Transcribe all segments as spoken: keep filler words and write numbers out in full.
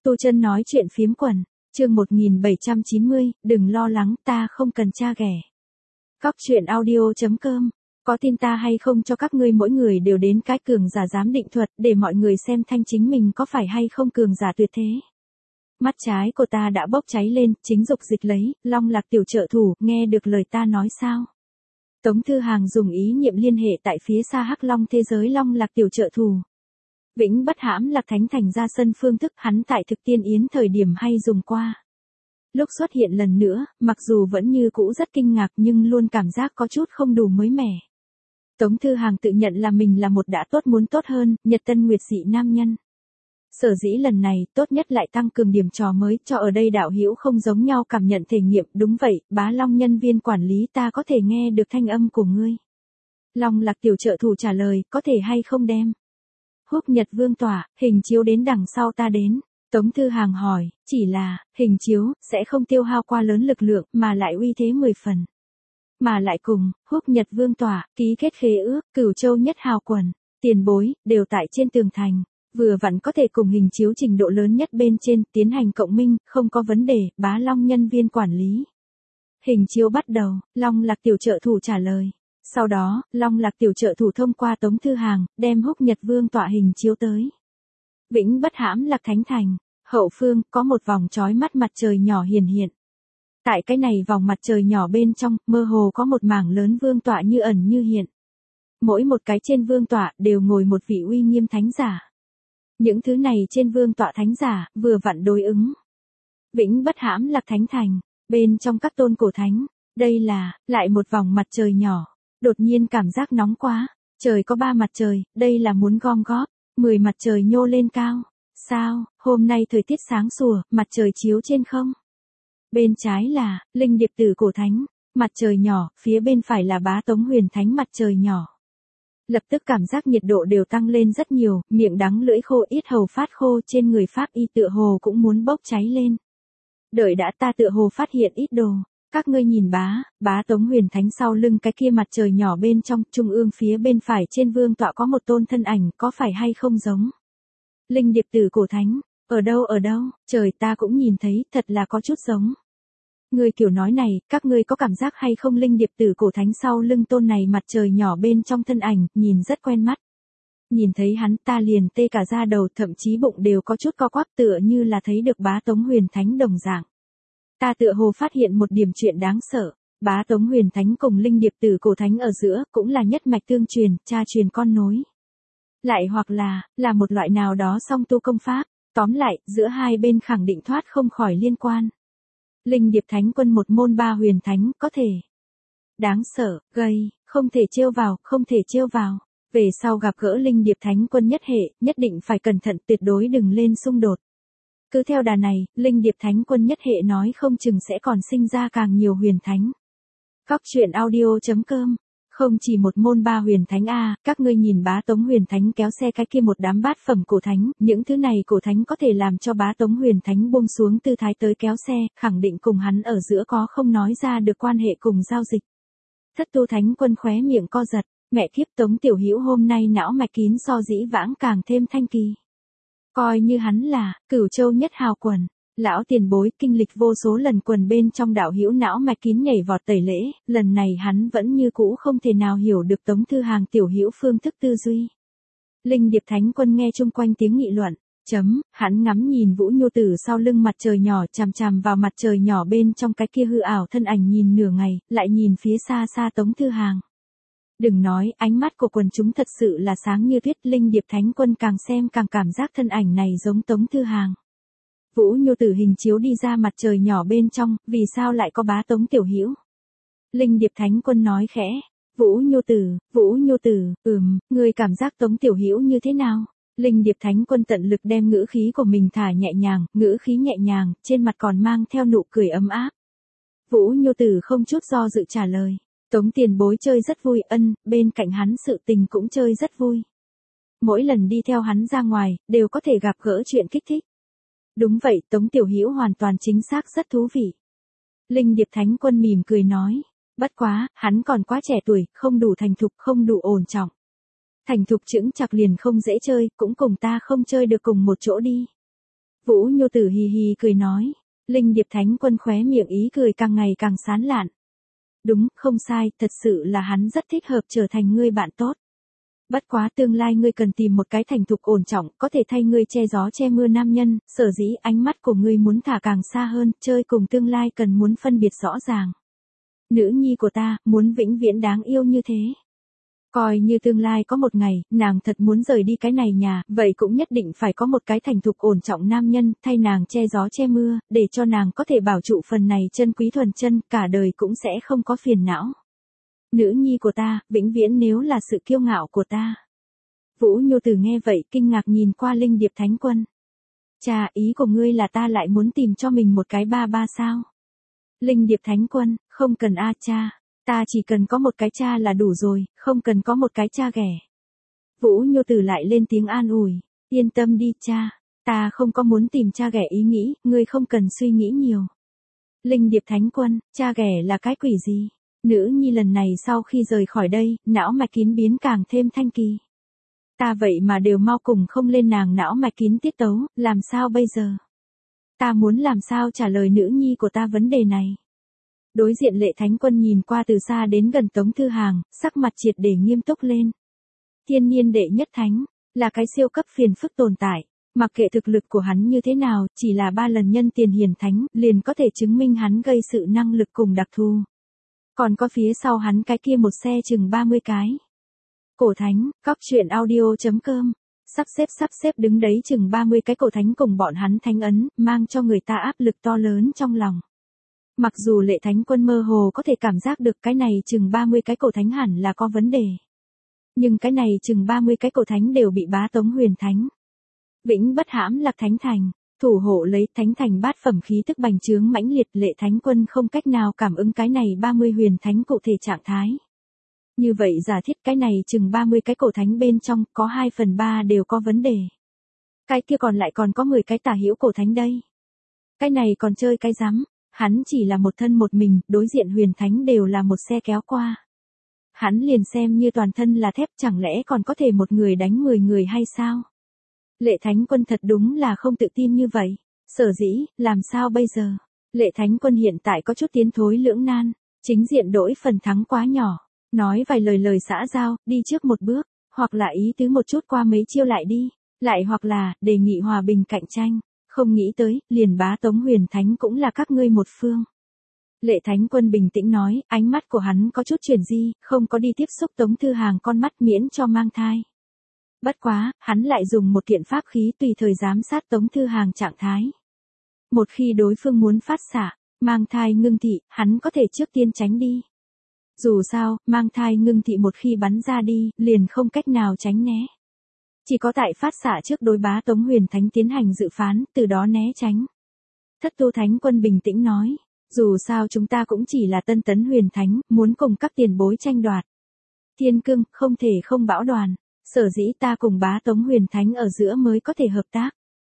Tu Chân nói chuyện phiếm quần, chương một nghìn bảy trăm chín mươi, đừng lo lắng, ta không cần cha ghẻ. Góc truyện audio chấm com, có tin ta hay không cho các ngươi mỗi người đều đến cái cường giả giám định thuật để mọi người xem thanh chính mình có phải hay không cường giả tuyệt thế. Mắt trái của ta đã bốc cháy lên, chính dục dịch lấy, Long Lạc tiểu trợ thủ, nghe được lời ta nói sao? Tống Thư Hàng dùng ý niệm liên hệ tại phía xa Hắc Long thế giới Long Lạc tiểu trợ thủ. Vĩnh bất hãm Lạc Thánh Thành ra sân phương thức hắn tại thực tiên yến thời điểm hay dùng qua. Lúc xuất hiện lần nữa, mặc dù vẫn như cũ rất kinh ngạc nhưng luôn cảm giác có chút không đủ mới mẻ. Tống Thư Hàng tự nhận là mình là một đã tốt muốn tốt hơn, nhật tân nguyệt dị nam nhân. Sở dĩ lần này, tốt nhất lại tăng cường điểm trò mới, cho ở đây đạo hữu không giống nhau cảm nhận thể nghiệm, đúng vậy, Bá Long nhân viên quản lý ta có thể nghe được thanh âm của ngươi. Long Lạc tiểu trợ thủ trả lời, có thể hay không đem. Húc Nhật Vương tỏa, hình chiếu đến đằng sau ta đến. Tống Thư Hàng hỏi, chỉ là, hình chiếu, sẽ không tiêu hao qua lớn lực lượng, mà lại uy thế mười phần. Mà lại cùng, Húc Nhật Vương tỏa, ký kết khế ước, Cửu Châu nhất hào quần, tiền bối, đều tại trên tường thành. Vừa vặn có thể cùng hình chiếu trình độ lớn nhất bên trên, tiến hành cộng minh, không có vấn đề, Bá Long nhân viên quản lý. Hình chiếu bắt đầu, Long Lạc tiểu trợ thủ trả lời. Sau đó, Long Lạc tiểu trợ thủ thông qua Tống Thư Hàng, đem Húc Nhật Vương tọa hình chiếu tới. Vĩnh bất hãm Lạc Thánh Thành, hậu phương, có một vòng chói mắt mặt trời nhỏ hiển hiện. Tại cái này vòng mặt trời nhỏ bên trong, mơ hồ có một mảng lớn vương tọa như ẩn như hiện. Mỗi một cái trên vương tọa, đều ngồi một vị uy nghiêm thánh giả. Những thứ này trên vương tọa thánh giả, vừa vặn đối ứng. Vĩnh bất hãm Lạc Thánh Thành, bên trong các tôn cổ thánh, đây là, lại một vòng mặt trời nhỏ. Đột nhiên cảm giác nóng quá, trời có ba mặt trời, đây là muốn gom góp, mười mặt trời nhô lên cao. Sao, hôm nay thời tiết sáng sủa, mặt trời chiếu trên không? Bên trái là, Linh Điệp Tử cổ thánh, mặt trời nhỏ, phía bên phải là Bá Tống Huyền Thánh mặt trời nhỏ. Lập tức cảm giác nhiệt độ đều tăng lên rất nhiều, miệng đắng lưỡi khô ít hầu phát khô trên người Pháp y tựa hồ cũng muốn bốc cháy lên. Đợi đã ta tựa hồ phát hiện ít đồ. Các ngươi nhìn bá, Bá Tống Huyền Thánh sau lưng cái kia mặt trời nhỏ bên trong, trung ương phía bên phải trên vương tọa có một tôn thân ảnh, có phải hay không giống? Linh Điệp Tử cổ thánh, ở đâu ở đâu, trời ta cũng nhìn thấy, thật là có chút giống. Người kiểu nói này, các ngươi có cảm giác hay không Linh Điệp Tử cổ thánh sau lưng tôn này mặt trời nhỏ bên trong thân ảnh, nhìn rất quen mắt. Nhìn thấy hắn ta liền tê cả da đầu, thậm chí bụng đều có chút co quắp tựa như là thấy được Bá Tống Huyền Thánh đồng dạng. Ta tựa hồ phát hiện một điểm chuyện đáng sợ, Bá Tống Huyền Thánh cùng Linh Điệp Tử cổ thánh ở giữa, cũng là nhất mạch tương truyền, cha truyền con nối. Lại hoặc là, là một loại nào đó song tu công pháp, tóm lại, giữa hai bên khẳng định thoát không khỏi liên quan. Linh Điệp Thánh quân một môn ba huyền thánh, có thể. Đáng sợ, gây, không thể trêu vào, không thể trêu vào. Về sau gặp gỡ Linh Điệp Thánh quân nhất hệ, nhất định phải cẩn thận, tuyệt đối đừng lên xung đột. Cứ theo đà này, Linh Điệp Thánh quân nhất hệ nói không chừng sẽ còn sinh ra càng nhiều huyền thánh. Góc truyện audio chấm com, không chỉ một môn ba huyền thánh a, các ngươi nhìn Bá Tống Huyền Thánh kéo xe cái kia một đám bát phẩm cổ thánh, những thứ này cổ thánh có thể làm cho Bá Tống Huyền Thánh buông xuống tư thái tới kéo xe, khẳng định cùng hắn ở giữa có không nói ra được quan hệ cùng giao dịch. Thất tu thánh quân khóe miệng co giật, mẹ kiếp Tống tiểu hữu hôm nay não mạch kín so dĩ vãng càng thêm thanh kỳ. Coi như hắn là, Cửu Châu nhất hào quần, lão tiền bối kinh lịch vô số lần quần bên trong đạo hữu não mạch kín nhảy vọt tẩy lễ, lần này hắn vẫn như cũ không thể nào hiểu được Tống Thư Hàng tiểu hữu phương thức tư duy. Linh Điệp Thánh quân nghe chung quanh tiếng nghị luận, chấm, hắn ngắm nhìn Vũ Nhu Tử sau lưng mặt trời nhỏ chằm chằm vào mặt trời nhỏ bên trong cái kia hư ảo thân ảnh nhìn nửa ngày, lại nhìn phía xa xa Tống Thư Hàng. Đừng nói, ánh mắt của quần chúng thật sự là sáng như tuyết, Linh Điệp Thánh quân càng xem càng cảm giác thân ảnh này giống Tống Thư Hàng. Vũ Nhu Tử hình chiếu đi ra mặt trời nhỏ bên trong, vì sao lại có Bá Tống tiểu hữu? Linh Điệp Thánh quân nói khẽ, Vũ Nhu Tử, Vũ Nhu Tử, ừm, người cảm giác Tống tiểu hữu như thế nào? Linh Điệp Thánh quân tận lực đem ngữ khí của mình thả nhẹ nhàng, ngữ khí nhẹ nhàng, trên mặt còn mang theo nụ cười ấm áp. Vũ Nhu Tử không chút do dự trả lời. Tống tiền bối chơi rất vui, ân, bên cạnh hắn sự tình cũng chơi rất vui. Mỗi lần đi theo hắn ra ngoài, đều có thể gặp gỡ chuyện kích thích. Đúng vậy, Tống tiểu hữu hoàn toàn chính xác rất thú vị. Linh Điệp Thánh quân mỉm cười nói, bất quá, hắn còn quá trẻ tuổi, không đủ thành thục, không đủ ổn trọng. Thành thục chững chạc liền không dễ chơi, cũng cùng ta không chơi được cùng một chỗ đi. Vũ Nhu Tử hì hì cười nói. Linh Điệp Thánh Quân khóe miệng ý cười càng ngày càng sán lạn. Đúng, không sai, thật sự là hắn rất thích hợp trở thành ngươi bạn tốt. Bất quá tương lai ngươi cần tìm một cái thành thục ổn trọng, có thể thay ngươi che gió che mưa nam nhân, sở dĩ ánh mắt của ngươi muốn thả càng xa hơn, chơi cùng tương lai cần muốn phân biệt rõ ràng. Nữ nhi của ta, muốn vĩnh viễn đáng yêu như thế. Coi như tương lai có một ngày, nàng thật muốn rời đi cái này nhà, vậy cũng nhất định phải có một cái thành thục ổn trọng nam nhân, thay nàng che gió che mưa, để cho nàng có thể bảo trụ phần này chân quý thuần chân, cả đời cũng sẽ không có phiền não. Nữ nhi của ta, vĩnh viễn nếu là sự kiêu ngạo của ta. Vũ Nhu Tử nghe vậy, kinh ngạc nhìn qua Linh Điệp Thánh Quân. Cha, ý của ngươi là ta lại muốn tìm cho mình một cái ba ba sao? Linh Điệp Thánh Quân, không cần a cha. Ta chỉ cần có một cái cha là đủ rồi, không cần có một cái cha ghẻ. Vũ Nhu Tử lại lên tiếng an ủi. Yên tâm đi cha, ta không có muốn tìm cha ghẻ ý nghĩ, ngươi không cần suy nghĩ nhiều. Linh Điệp Thánh Quân, cha ghẻ là cái quỷ gì? Nữ nhi lần này sau khi rời khỏi đây, não mạch kín biến càng thêm thanh kỳ. Ta vậy mà đều mau cùng không lên nàng não mạch kín tiết tấu, làm sao bây giờ? Ta muốn làm sao trả lời nữ nhi của ta vấn đề này? Đối diện Lệ Thánh Quân nhìn qua từ xa đến gần Tống Thư Hàng, sắc mặt triệt để nghiêm túc lên. Thiên niên đệ nhất thánh, là cái siêu cấp phiền phức tồn tại. Mặc kệ thực lực của hắn như thế nào, chỉ là ba lần nhân tiền hiển thánh, liền có thể chứng minh hắn gây sự năng lực cùng đặc thù. Còn có phía sau hắn cái kia một xe chừng ba mươi cái. Cổ thánh, cóc truyện audio chấm com, sắp xếp sắp xếp đứng đấy chừng ba mươi cái cổ thánh cùng bọn hắn thánh ấn, mang cho người ta áp lực to lớn trong lòng. Mặc dù Lệ Thánh Quân mơ hồ có thể cảm giác được cái này chừng ba mươi cái cổ thánh hẳn là có vấn đề. Nhưng cái này chừng ba mươi cái cổ thánh đều bị bá Tống Huyền Thánh. Vĩnh bất hãm Lạc Thánh Thành, thủ hộ lấy Thánh Thành bát phẩm khí tức bành trướng mãnh liệt, Lệ Thánh Quân không cách nào cảm ứng cái này ba mươi huyền thánh cụ thể trạng thái. Như vậy giả thiết cái này chừng ba mươi cái cổ thánh bên trong có hai phần ba đều có vấn đề. Cái kia còn lại còn có mười cái tả hữu cổ thánh đây. Cái này còn chơi cái rắm, hắn chỉ là một thân một mình, đối diện huyền thánh đều là một xe kéo qua. Hắn liền xem như toàn thân là thép, chẳng lẽ còn có thể một người đánh mười người hay sao? Lệ Thánh Quân thật đúng là không tự tin như vậy. Sở dĩ, làm sao bây giờ? Lệ Thánh Quân hiện tại có chút tiến thối lưỡng nan, chính diện đổi phần thắng quá nhỏ. Nói vài lời lời xã giao, đi trước một bước, hoặc là ý tứ một chút qua mấy chiêu lại đi, lại hoặc là, đề nghị hòa bình cạnh tranh, không nghĩ tới, liền bá Tống Huyền Thánh cũng là các ngươi một phương. Lệ Thánh Quân bình tĩnh nói, ánh mắt của hắn có chút chuyển di, không có đi tiếp xúc Tống Thư Hàng con mắt miễn cho mang thai. Bất quá, hắn lại dùng một kiện pháp khí tùy thời giám sát Tống Thư Hàng trạng thái. Một khi đối phương muốn phát xạ, mang thai ngưng thị, hắn có thể trước tiên tránh đi. Dù sao, mang thai ngưng thị một khi bắn ra đi, liền không cách nào tránh né. Chỉ có tại phát xạ trước đối bá Tống Huyền Thánh tiến hành dự phán, từ đó né tránh. Thất Tu Thánh Quân bình tĩnh nói, dù sao chúng ta cũng chỉ là tân tấn huyền thánh, muốn cùng các tiền bối tranh đoạt. Thiên Cương, không thể không bão đoàn, sở dĩ ta cùng bá Tống Huyền Thánh ở giữa mới có thể hợp tác.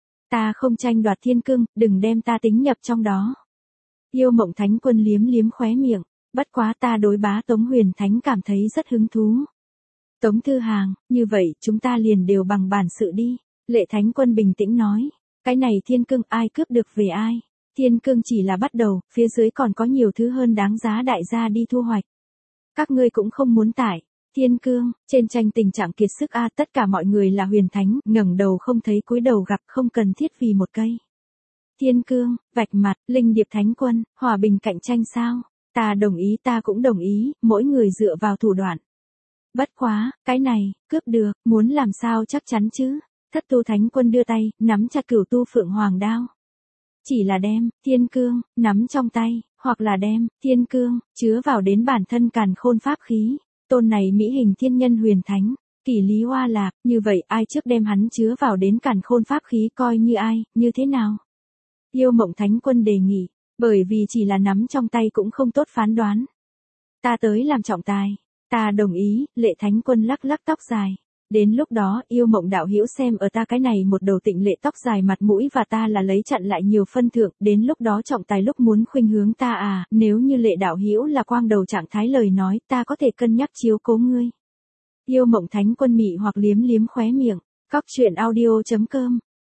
Ta không tranh đoạt Thiên Cương, đừng đem ta tính nhập trong đó. Yêu Mộng Thánh Quân liếm liếm khóe miệng. Bất quá ta đối bá Tống Huyền Thánh cảm thấy rất hứng thú. Tống Thư Hàng, như vậy chúng ta liền đều bằng bản sự đi. Lệ Thánh Quân bình tĩnh nói. Cái này Thiên Cương ai cướp được về ai. Thiên Cương chỉ là bắt đầu, phía dưới còn có nhiều thứ hơn đáng giá đại gia đi thu hoạch. Các ngươi cũng không muốn tải. Thiên Cương, trên tranh tình trạng kiệt sức a, tất cả mọi người là huyền thánh, ngẩng đầu không thấy cúi đầu gặp, không cần thiết vì một cây. Thiên Cương, vạch mặt, Linh Điệp Thánh Quân, hòa bình cạnh tranh sao? Ta đồng ý, ta cũng đồng ý, mỗi người dựa vào thủ đoạn. Bất quá, cái này, cướp được, muốn làm sao chắc chắn chứ? Thất Tu Thánh Quân đưa tay, nắm chặt Cửu Tu Phượng Hoàng đao. Chỉ là đem, Thiên Cương, nắm trong tay, hoặc là đem, Thiên Cương, chứa vào đến bản thân càn khôn pháp khí. Tôn này Mỹ hình thiên nhân huyền thánh, Kỷ Lý Hoa Lạp, như vậy ai trước đem hắn chứa vào đến càn khôn pháp khí coi như ai, như thế nào? Yêu Mộng Thánh Quân đề nghị. Bởi vì chỉ là nắm trong tay cũng không tốt phán đoán. Ta tới làm trọng tài. Ta đồng ý, Lệ Thánh Quân lắc lắc tóc dài. Đến lúc đó, Yêu Mộng đạo hữu xem ở ta cái này một đầu tịnh lệ tóc dài mặt mũi và ta là lấy chặn lại nhiều phân thượng, đến lúc đó trọng tài lúc muốn khuynh hướng ta à, nếu như Lệ đạo hữu là quang đầu trạng thái lời nói, ta có thể cân nhắc chiếu cố ngươi. Yêu Mộng Thánh Quân mị hoặc liếm liếm khóe miệng, cóc truyện audio chấm com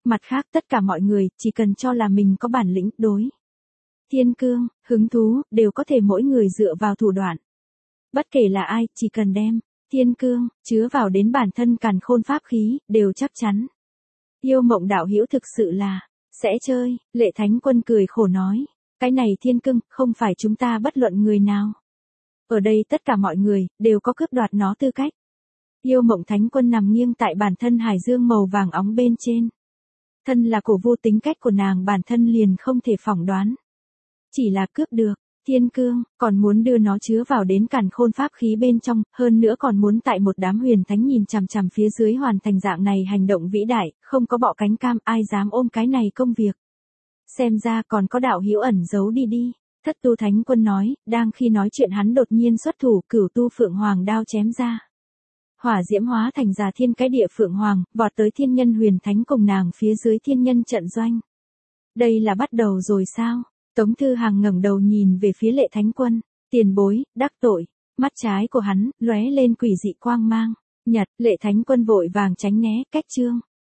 Mặt khác tất cả mọi người, chỉ cần cho là mình có bản lĩnh, đối. Thiên cương, hứng thú, đều có thể mỗi người dựa vào thủ đoạn. Bất kể là ai, chỉ cần đem, thiên cương, chứa vào đến bản thân càn khôn pháp khí, đều chắc chắn. Yêu Mộng đạo hữu thực sự là, sẽ chơi, Lệ Thánh Quân cười khổ nói. Cái này thiên cương, không phải chúng ta bất luận người nào. Ở đây tất cả mọi người, đều có cướp đoạt nó tư cách. Yêu Mộng Thánh Quân nằm nghiêng tại bản thân hải dương màu vàng óng bên trên. Thân là cổ vu, tính cách của nàng bản thân liền không thể phỏng đoán. Chỉ là cướp được, thiên cương, còn muốn đưa nó chứa vào đến càn khôn pháp khí bên trong, hơn nữa còn muốn tại một đám huyền thánh nhìn chằm chằm phía dưới hoàn thành dạng này hành động vĩ đại, không có bọ cánh cam, ai dám ôm cái này công việc. Xem ra còn có đạo hữu ẩn giấu đi đi, Thất Tu Thánh Quân nói, đang khi nói chuyện hắn đột nhiên xuất thủ, Cửu Tu Phượng Hoàng đao chém ra. Hỏa diễm hóa thành già thiên cái địa Phượng Hoàng, vọt tới thiên nhân huyền thánh cùng nàng phía dưới thiên nhân trận doanh. Đây là bắt đầu rồi sao? Tống Thư Hàng ngẩng đầu nhìn về phía Lệ Thánh Quân, tiền bối, đắc tội, mắt trái của hắn, lóe lên quỷ dị quang mang. Nhật, Lệ Thánh Quân vội vàng tránh né, cách chương.